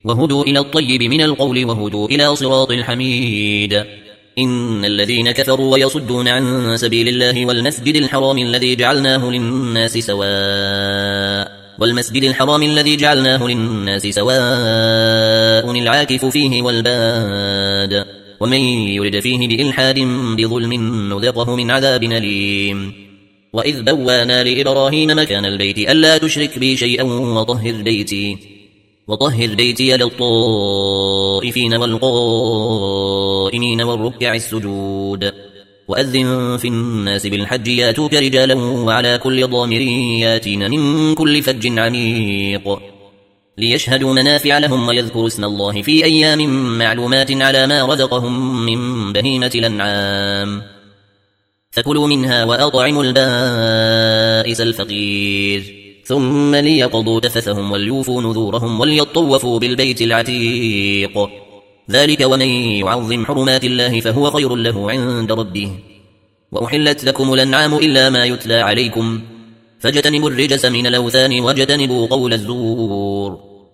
وهدوا إلى الطيب من القول وهدوا إلى صراط الحميد. إن الذين كفروا ويصدون عن سبيل الله والمسجد الحرام الذي جعلناه للناس سواء العاكف فيه والباد ومن يرد فيه بإلحاد بظلم نذقه من عذاب أليم. وإذ بوانا لإبراهيم مكان البيت ألا تشرك بي شيئا وطهر بيتي للطائفين والقائمين والركع السجود. وأذن في الناس بالحج ياتوك رجالا وعلى كل ضامر ياتين من كل فج عميق ليشهدوا منافع لهم ويذكروا اسم الله في أيام معلومات على ما رزقهم من بهيمة الأنعام فكلوا منها وأطعموا البائس الفقير ثم ليقضوا تفثهم وليوفوا نذورهم وليطوفوا بالبيت العتيق. ذلك ومن يعظم حرمات الله فهو خير له عند ربه. وأحلت لكم الأنعام إلا ما يتلى عليكم فاجتنبوا الرجس من الأوثان واجتنبوا قول الزور.